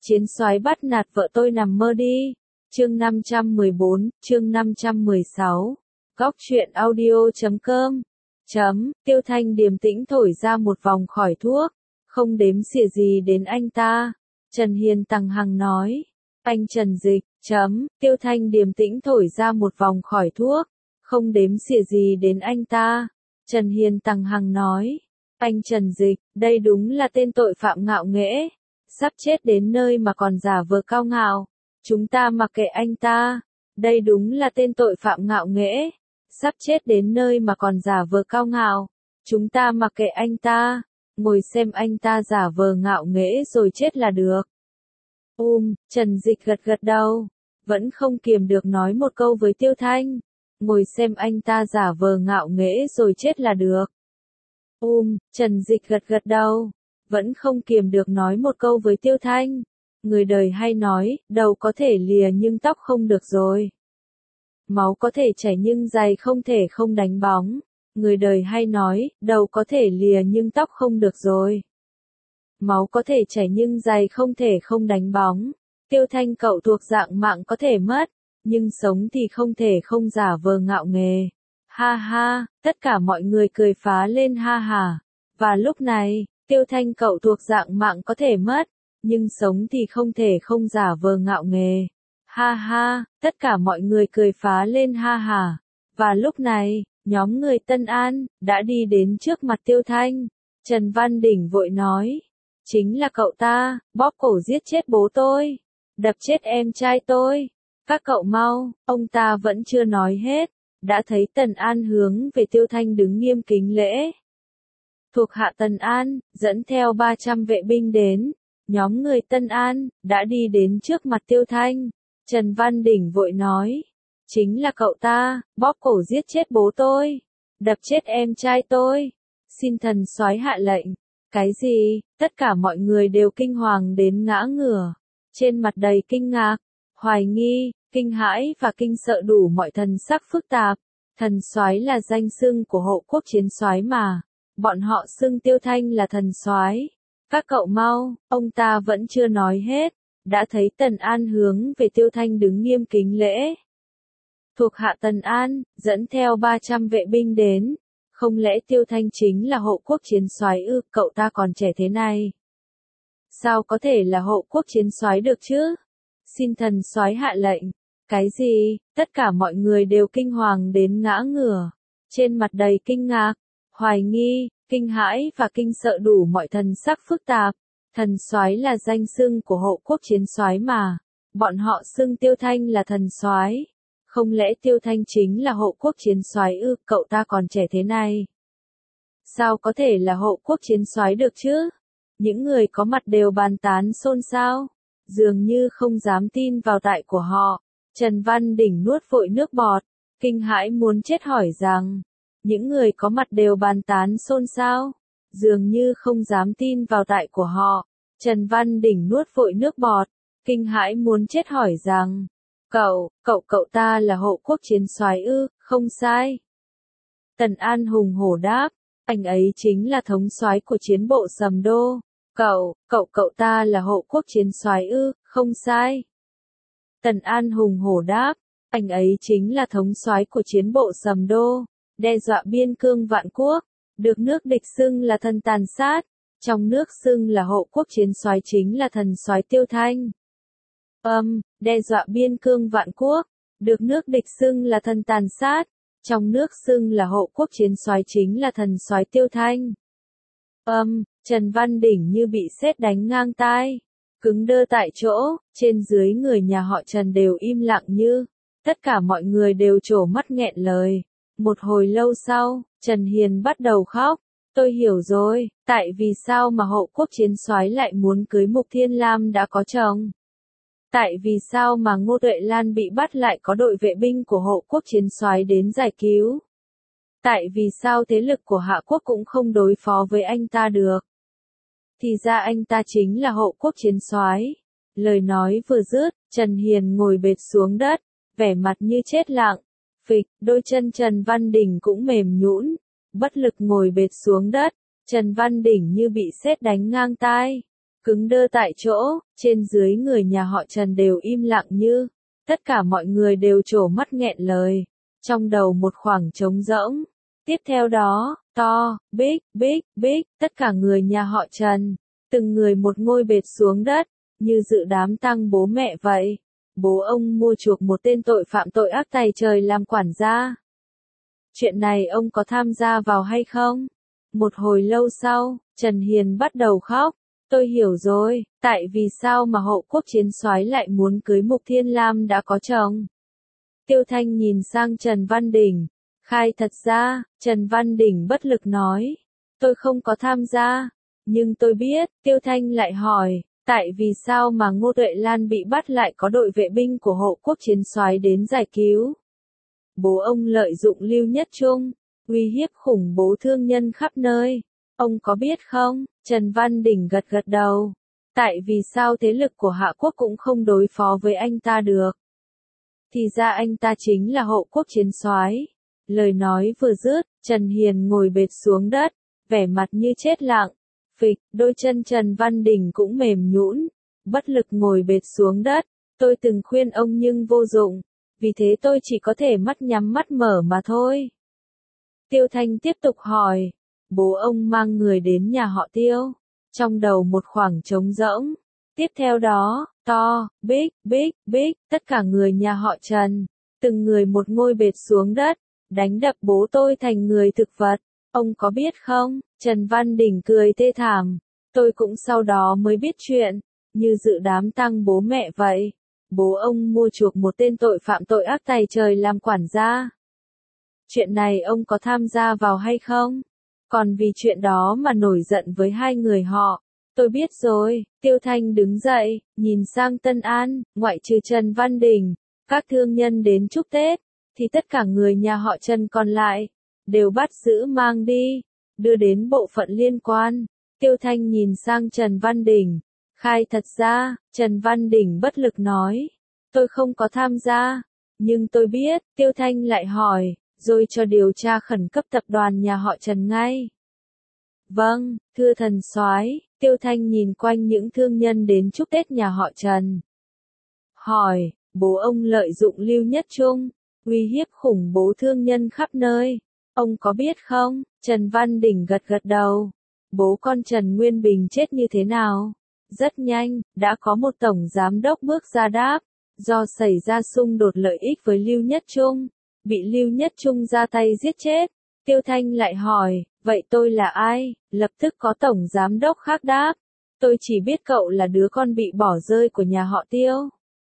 Chiến soái bắt nạt vợ tôi nằm mơ đi. Chương 514, chương 516. Góc truyện audio.com. Tiêu Thanh điềm tĩnh thổi ra một vòng khỏi thuốc, không đếm xỉa gì đến anh ta. Trần Hiền tằng hằng nói. Anh Trần Dịch. Tiêu Thanh điềm tĩnh thổi ra một vòng khỏi thuốc, không đếm xỉa gì đến anh ta. Trần Hiền tằng hằng nói. Anh Trần Dịch, đây đúng là tên tội phạm ngạo nghễ. Sắp chết đến nơi mà còn giả vờ cao ngạo. Chúng ta mặc kệ anh ta. Đây đúng là tên tội phạm ngạo nghễ. Sắp chết đến nơi mà còn giả vờ cao ngạo. Chúng ta mặc kệ anh ta. Ngồi xem anh ta giả vờ ngạo nghễ rồi chết là được. Trần Dịch gật gật đầu. Vẫn không kiềm được nói một câu với Tiêu Thanh. Ngồi xem anh ta giả vờ ngạo nghễ rồi chết là được. Trần Dịch gật gật đầu. Vẫn không kiềm được nói một câu với Tiêu Thanh. Người đời hay nói, đầu có thể lìa nhưng tóc không được rồi. Máu có thể chảy nhưng giày không thể không đánh bóng. Người đời hay nói, đầu có thể lìa nhưng tóc không được rồi. Máu có thể chảy nhưng giày không thể không đánh bóng. Tiêu Thanh cậu thuộc dạng mạng có thể mất, nhưng sống thì không thể không giả vờ ngạo nghề. Ha ha, tất cả mọi người cười phá lên ha ha. Và lúc này, Tiêu Thanh cậu thuộc dạng mạng có thể mất, nhưng sống thì không thể không giả vờ ngạo nghề. Ha ha, tất cả mọi người cười phá lên ha ha. Và lúc này, nhóm người Tân An đã đi đến trước mặt Tiêu Thanh. Trần Văn Đỉnh vội nói. Chính là cậu ta, bóp cổ giết chết bố tôi. Đập chết em trai tôi. Các cậu mau, ông ta vẫn chưa nói hết. Đã thấy Tần An hướng về Tiêu Thanh đứng nghiêm kính lễ. Thuộc hạ Tần An, dẫn theo 300 vệ binh đến. Nhóm người Tân An đã đi đến trước mặt Tiêu Thanh. Trần Văn Đỉnh vội nói. Chính là cậu ta, bóp cổ giết chết bố tôi. Đập chết em trai tôi. Xin thần soái hạ lệnh. Cái gì? Tất cả mọi người đều kinh hoàng đến ngã ngửa. Trên mặt đầy kinh ngạc, hoài nghi, kinh hãi và kinh sợ đủ mọi thần sắc phức tạp. Thần soái là danh xưng của hộ quốc chiến soái mà. Bọn họ xưng Tiêu Thanh là thần soái. Các cậu mau, ông ta vẫn chưa nói hết. Đã thấy Tần An hướng về Tiêu Thanh đứng nghiêm kính lễ. Thuộc hạ Tần An, dẫn theo 300 vệ binh đến. Không lẽ Tiêu Thanh chính là hộ quốc chiến soái ư? Cậu ta còn trẻ thế này. Sao có thể là hộ quốc chiến soái được chứ? Xin thần soái hạ lệnh. Cái gì? Tất cả mọi người đều kinh hoàng đến ngã ngửa. Trên mặt đầy kinh ngạc, hoài nghi, kinh hãi và kinh sợ đủ mọi thần sắc phức tạp. Thần soái là danh xưng của hộ quốc chiến soái mà. Bọn họ xưng Tiêu Thanh là thần soái. Không lẽ Tiêu Thanh chính là hộ quốc chiến soái ư? Cậu ta còn trẻ thế này. Sao có thể là hộ quốc chiến soái được chứ? Những người có mặt đều bàn tán xôn xao. Dường như không dám tin vào tai của họ. Trần Văn Đỉnh nuốt vội nước bọt. Kinh hãi muốn chết hỏi rằng. Những người có mặt đều bàn tán xôn xao. Dường như không dám tin vào tai của họ. Trần Văn Đỉnh nuốt vội nước bọt. Kinh hãi muốn chết hỏi rằng. Cậu ta là hộ quốc chiến soái ư? Không sai. Tần An hùng hổ đáp. Anh ấy chính là thống soái của chiến bộ Sầm Đô. Cậu ta là hộ quốc chiến soái ư? Không sai. Tần An hùng hổ đáp. Anh ấy chính là thống soái của chiến bộ Sầm Đô. Đe dọa biên cương vạn quốc. Được nước địch xưng là thần tàn sát. Trong nước xưng là hộ quốc chiến soái chính là thần soái Tiêu Thanh. Đe dọa biên cương vạn quốc. Được nước địch xưng là thần tàn sát. Trong nước xưng là hộ quốc chiến soái chính là thần soái Tiêu Thanh. Trần Văn Đỉnh như bị sét đánh ngang tai. Cứng đơ tại chỗ, trên dưới người nhà họ Trần đều im lặng như. Tất cả mọi người đều trổ mắt nghẹn lời. Một hồi lâu sau, Trần Hiền bắt đầu khóc. Tôi hiểu rồi, tại vì sao mà hộ quốc chiến soái lại muốn cưới Mục Thiên Lam đã có chồng. Tại vì sao mà Ngô Tuệ Lan bị bắt lại có đội vệ binh của hộ quốc chiến soái đến giải cứu. Tại vì sao thế lực của Hạ Quốc cũng không đối phó với anh ta được. Thì ra anh ta chính là hộ quốc chiến soái. Lời nói vừa dứt, Trần Hiền ngồi bệt xuống đất, vẻ mặt như chết lặng. Phịch, đôi chân Trần Văn Đỉnh cũng mềm nhũn, bất lực ngồi bệt xuống đất. Trần Văn Đỉnh như bị sét đánh ngang tai. cứng đơ tại chỗ, trên dưới người nhà họ Trần đều im lặng như, tất cả mọi người đều trố mắt nghẹn lời, trong đầu một khoảng trống rỗng. Tiếp theo đó, to, big, tất cả người nhà họ Trần, từng người một ngôi bệt xuống đất, như dự đám tang bố mẹ vậy. Bố ông mua chuộc một tên tội phạm tội ác tày trời làm quản gia. Chuyện này ông có tham gia vào hay không? Một hồi lâu sau, Trần Hiền bắt đầu khóc. Tôi hiểu rồi, tại vì sao mà Hộ Quốc chiến soái lại muốn cưới Mục Thiên Lam đã có chồng. Tiêu Thanh nhìn sang Trần Văn Đình. Khai thật ra, Trần Văn Đình bất lực nói. Tôi không có tham gia. Nhưng tôi biết, Tiêu Thanh lại hỏi. Tại vì sao mà Ngô Tuệ Lan bị bắt lại có đội vệ binh của Hộ Quốc chiến soái đến giải cứu? Bố ông lợi dụng Lưu Nhất Trung, uy hiếp khủng bố thương nhân khắp nơi. Ông có biết không? Trần Văn Đình gật gật đầu. Tại vì sao thế lực của Hạ Quốc cũng không đối phó với anh ta được? Thì ra anh ta chính là Hộ Quốc chiến soái. Lời nói vừa dứt, Trần Hiền ngồi bệt xuống đất, vẻ mặt như chết lặng. Phịch, đôi chân Trần Văn Đình cũng mềm nhũn, bất lực ngồi bệt xuống đất. Tôi từng khuyên ông nhưng vô dụng, vì thế tôi chỉ có thể mắt nhắm mắt mở mà thôi. Tiêu Thanh tiếp tục hỏi, bố ông mang người đến nhà họ Tiêu, trong đầu một khoảng trống rỗng. Tiếp theo đó, to, big, tất cả người nhà họ Trần, từng người một ngôi bệt xuống đất, đánh đập bố tôi thành người thực vật. Ông có biết không? Trần Văn Đình cười thê thảm. Tôi cũng sau đó mới biết chuyện, như dự đám tang bố mẹ vậy. Bố ông mua chuộc một tên tội phạm tội ác tày trời làm quản gia. Chuyện này ông có tham gia vào hay không? Còn vì chuyện đó mà nổi giận với hai người họ. Tôi biết rồi. Tiêu Thanh đứng dậy, nhìn sang Tân An, ngoại trừ Trần Văn Đình, các thương nhân đến chúc Tết, thì tất cả người nhà họ Trần còn lại đều bắt giữ mang đi, đưa đến bộ phận liên quan. Tiêu Thanh nhìn sang Trần Văn Đình. Khai thật ra, Trần Văn Đình bất lực nói. Tôi không có tham gia. Nhưng tôi biết, Tiêu Thanh lại hỏi, rồi cho điều tra khẩn cấp tập đoàn nhà họ Trần ngay. Vâng, thưa thần soái. Tiêu Thanh nhìn quanh những thương nhân đến chúc Tết nhà họ Trần. Hỏi, bố ông lợi dụng Lưu Nhất Trung, uy hiếp khủng bố thương nhân khắp nơi. Ông có biết không? Trần Văn Đình gật gật đầu. Bố con Trần Nguyên Bình chết như thế nào? Rất nhanh, đã có một tổng giám đốc bước ra đáp. Do xảy ra xung đột lợi ích với Lưu Nhất Trung, bị Lưu Nhất Trung ra tay giết chết. Tiêu Thanh lại hỏi, vậy tôi là ai? Lập tức có tổng giám đốc khác đáp. Tôi chỉ biết cậu là đứa con bị bỏ rơi của nhà họ Tiêu.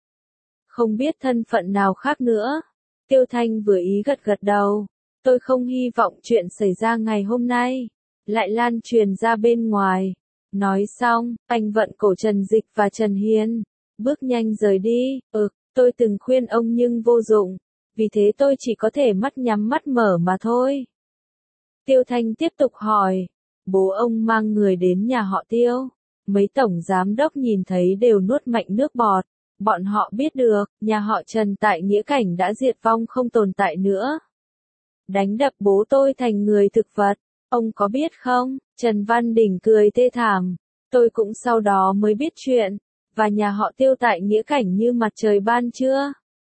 Không biết thân phận nào khác nữa. Tiêu Thanh vừa ý gật gật đầu. Tôi không hy vọng chuyện xảy ra ngày hôm nay lại lan truyền ra bên ngoài. Nói xong, anh vận cổ Trần Dịch và Trần Hiền, bước nhanh rời đi. Tôi từng khuyên ông nhưng vô dụng, vì thế tôi chỉ có thể mắt nhắm mắt mở mà thôi. Tiêu Thanh tiếp tục hỏi, bố ông mang người đến nhà họ Tiêu. Mấy tổng giám đốc nhìn thấy đều nuốt mạnh nước bọt. Bọn họ biết được, nhà họ Trần tại Nghĩa Cảnh đã diệt vong không tồn tại nữa. Đánh đập bố tôi thành người thực vật. Ông có biết không? Trần Văn Đình cười thê thảm. Tôi cũng sau đó mới biết chuyện. Và nhà họ Tiêu tại Nghĩa Cảnh như mặt trời ban trưa.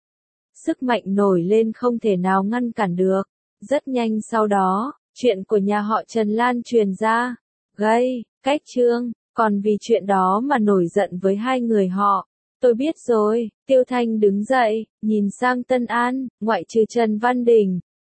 Sức mạnh nổi lên không thể nào ngăn cản được. Rất nhanh sau đó, chuyện của nhà họ Trần lan truyền ra. Gây, cách chương, còn vì chuyện đó mà nổi giận với hai người họ. Tôi biết rồi. Tiêu Thanh đứng dậy, nhìn sang Tân An, ngoại trừ Trần Văn Đình,